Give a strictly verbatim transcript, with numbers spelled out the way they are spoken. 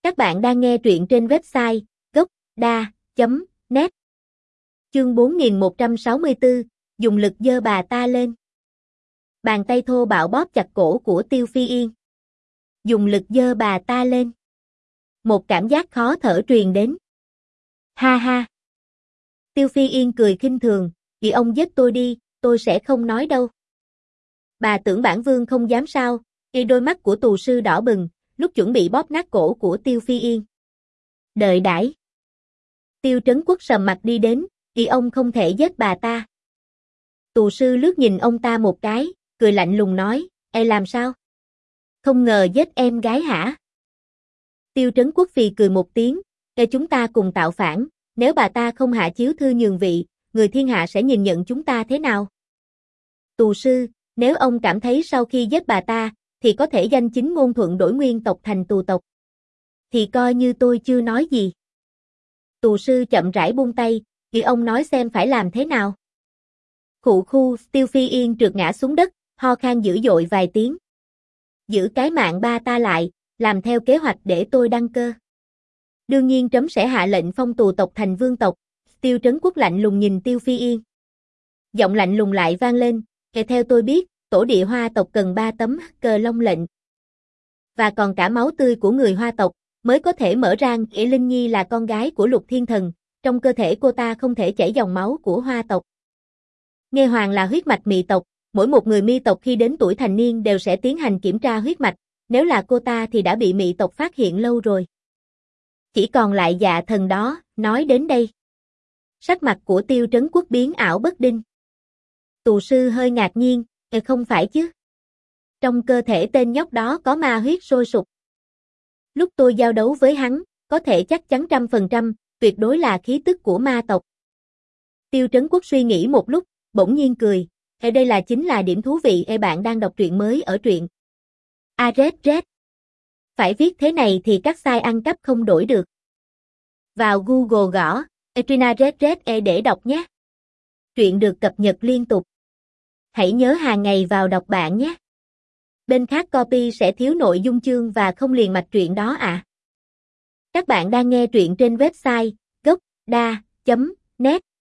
Các bạn đang nghe truyện trên website gốc đa chấm net. Chương bốn nghìn một trăm sáu mươi tư, dùng lực giơ bà ta lên. Bàn tay thô bạo bóp chặt cổ của Tiêu Phi Yên. Dùng lực giơ bà ta lên. Một cảm giác khó thở truyền đến. Ha ha. Tiêu Phi Yên cười khinh thường, "Vì ông giết tôi đi, tôi sẽ không nói đâu." Bà tưởng bản vương không dám sao? Khi đôi mắt của tù sư đỏ bừng, lúc chuẩn bị bóp nát cổ của Tiêu Phi Yên. Đợi đãi. Tiêu Trấn Quốc sầm mặt đi đến, "Vì ông không thể giết bà ta." Tù sư lướt nhìn ông ta một cái, cười lạnh lùng nói, "E làm sao? Không ngờ giết em gái hả?" Tiêu Trấn Quốc phì cười một tiếng, "E chúng ta cùng tạo phản, nếu bà ta không hạ chiếu thư nhường vị, người thiên hạ sẽ nhìn nhận chúng ta thế nào?" Tù sư, "Nếu ông cảm thấy sau khi giết bà ta, thì có thể danh chính ngôn thuận đổi nguyên tộc thành tù tộc, thì coi như tôi chưa nói gì." Tù sư chậm rãi buông tay, "Vì ông nói xem phải làm thế nào." Khụ khu, Tiêu Phi Yên trượt ngã xuống đất, ho khan dữ dội vài tiếng. "Giữ cái mạng ba ta lại, làm theo kế hoạch để tôi đăng cơ. Đương nhiên trẫm sẽ hạ lệnh phong tù tộc thành vương tộc." Tiêu Trấn Quốc lạnh lùng nhìn Tiêu Phi Yên. Giọng lạnh lùng lại vang lên, "Kể theo tôi biết, tổ địa Hoa tộc cần ba tấm cờ long lệnh. Và còn cả máu tươi của người Hoa tộc, mới có thể mở ra. Nghĩa Linh Nhi là con gái của Lục Thiên Thần, trong cơ thể cô ta không thể chảy dòng máu của Hoa tộc. Nghe Hoàng là huyết mạch Mị tộc, mỗi một người Mị tộc khi đến tuổi thành niên đều sẽ tiến hành kiểm tra huyết mạch, nếu là cô ta thì đã bị Mị tộc phát hiện lâu rồi. Chỉ còn lại Dạ Thần đó." Nói đến đây, sắc mặt của Tiêu Trấn Quốc biến ảo bất định. Tù sư hơi ngạc nhiên, "E không phải chứ? Trong cơ thể tên nhóc đó có ma huyết sôi sục. Lúc tôi giao đấu với hắn, có thể chắc chắn trăm phần trăm, tuyệt đối là khí tức của ma tộc." Tiêu Trấn Quốc suy nghĩ một lúc, bỗng nhiên cười, "E đây là chính là điểm thú vị." E bạn đang đọc truyện mới ở truyện a zét zét. Phải viết thế này thì các site ăn cắp không đổi được. Vào Google gõ Etrina zét zét e để đọc nhé. Truyện được cập nhật liên tục. Hãy nhớ hàng ngày vào đọc bản nhé. Bên khác copy sẽ thiếu nội dung chương và không liền mạch truyện đó ạ. À. Các bạn đang nghe truyện trên website gốc đa chấm net.